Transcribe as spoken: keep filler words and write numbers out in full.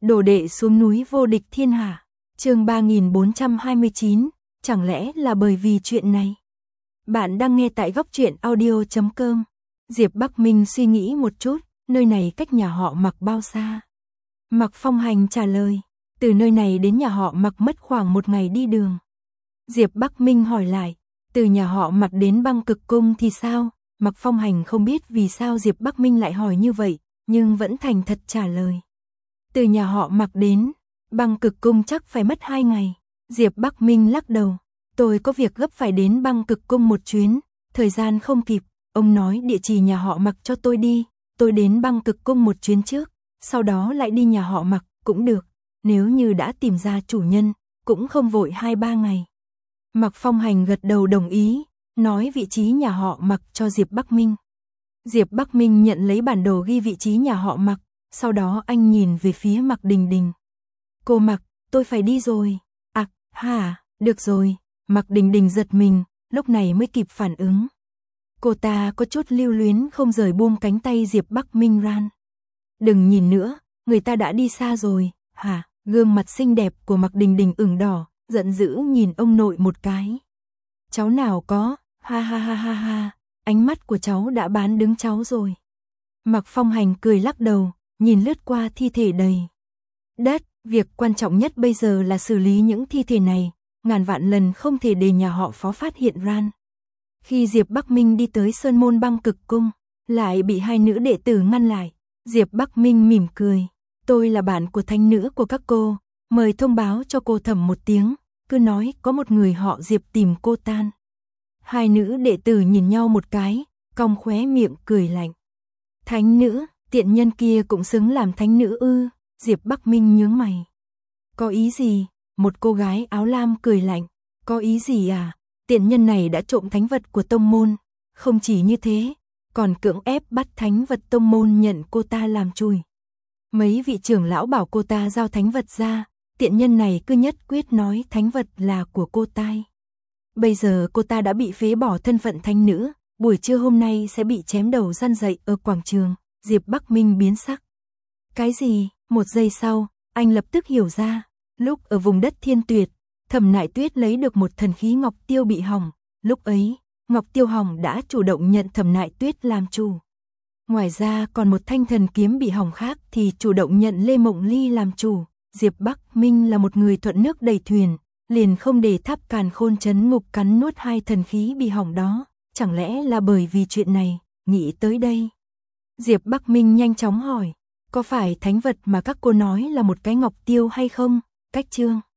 Đồ đệ xuống núi vô địch thiên hạ. Chương ba nghìn bốn trăm hai mươi chín, chẳng lẽ là bởi vì chuyện này? Bạn đang nghe tại góc truyện audio chấm com. Diệp Bắc Minh suy nghĩ một chút, nơi này cách nhà họ Mạc bao xa? Mạc Phong Hành trả lời, từ nơi này đến nhà họ Mạc mất khoảng một ngày đi đường. Diệp Bắc Minh hỏi lại, từ nhà họ Mạc đến Băng Cực Cung thì sao? Mạc Phong Hành không biết vì sao Diệp Bắc Minh lại hỏi như vậy, nhưng vẫn thành thật trả lời. Từ nhà họ Mạc đến Băng Cực Cung chắc phải mất hai ngày. Diệp Bắc Minh lắc đầu, tôi có việc gấp phải đến Băng Cực Cung một chuyến, thời gian không kịp, ông nói địa chỉ nhà họ Mạc cho tôi đi, tôi đến Băng Cực Cung một chuyến trước, sau đó lại đi nhà họ Mạc cũng được, nếu như đã tìm ra chủ nhân, cũng không vội hai ba ngày. Mạc Phong Hành gật đầu đồng ý, nói vị trí nhà họ Mạc cho Diệp Bắc Minh. Diệp Bắc Minh nhận lấy bản đồ ghi vị trí nhà họ Mạc, sau đó anh nhìn về phía Mạc Đình Đình. Cô Mạc, tôi phải đi rồi. À, hả, được rồi. Mạc Đình Đình giật mình, lúc này mới kịp phản ứng. Cô ta có chút lưu luyến không rời buông cánh tay Diệp Bắc Minh ran. Đừng nhìn nữa, người ta đã đi xa rồi. Hả, gương mặt xinh đẹp của Mạc Đình Đình ửng đỏ, giận dữ nhìn ông nội một cái. Cháu nào có, ha ha ha ha ha, ánh mắt của cháu đã bán đứng cháu rồi. Mạc Phong Hành cười lắc đầu, nhìn lướt qua thi thể đầy đất, việc quan trọng nhất bây giờ là xử lý những thi thể này, ngàn vạn lần không thể để nhà họ Phó phát hiện ran. Khi Diệp Bắc Minh đi tới Sơn Môn Băng Cực Cung, lại bị hai nữ đệ tử ngăn lại. Diệp Bắc Minh mỉm cười, tôi là bạn của thánh nữ của các cô, mời thông báo cho cô Thẩm một tiếng, cứ nói có một người họ Diệp tìm cô tan. Hai nữ đệ tử nhìn nhau một cái, cong khóe miệng cười lạnh. Thánh nữ, tiện nhân kia cũng xứng làm thánh nữ ư? Diệp Bắc Minh nhướng mày. Có ý gì? Một cô gái áo lam cười lạnh. Có ý gì à? Tiện nhân này đã trộm thánh vật của tông môn. Không chỉ như thế, còn cưỡng ép bắt thánh vật tông môn nhận cô ta làm chùi. Mấy vị trưởng lão bảo cô ta giao thánh vật ra, tiện nhân này cứ nhất quyết nói thánh vật là của cô ta. Bây giờ cô ta đã bị phế bỏ thân phận thánh nữ, buổi trưa hôm nay sẽ bị chém đầu răn dậy ở quảng trường. Diệp Bắc Minh biến sắc. Cái gì? Một giây sau, anh lập tức hiểu ra. Lúc ở vùng đất Thiên Tuyệt, Thẩm Nại Tuyết lấy được một thần khí Ngọc Tiêu bị hỏng. Lúc ấy, Ngọc Tiêu hỏng đã chủ động nhận Thẩm Nại Tuyết làm chủ. Ngoài ra còn một thanh thần kiếm bị hỏng khác thì chủ động nhận Lê Mộng Ly làm chủ. Diệp Bắc Minh là một người thuận nước đẩy thuyền, liền không để Tháp Càn Khôn trấn ngục cắn nuốt hai thần khí bị hỏng đó. Chẳng lẽ là bởi vì chuyện này, nghĩ tới đây. Diệp Bắc Minh nhanh chóng hỏi, có phải thánh vật mà các cô nói là một cái ngọc tiêu hay không? Cách chương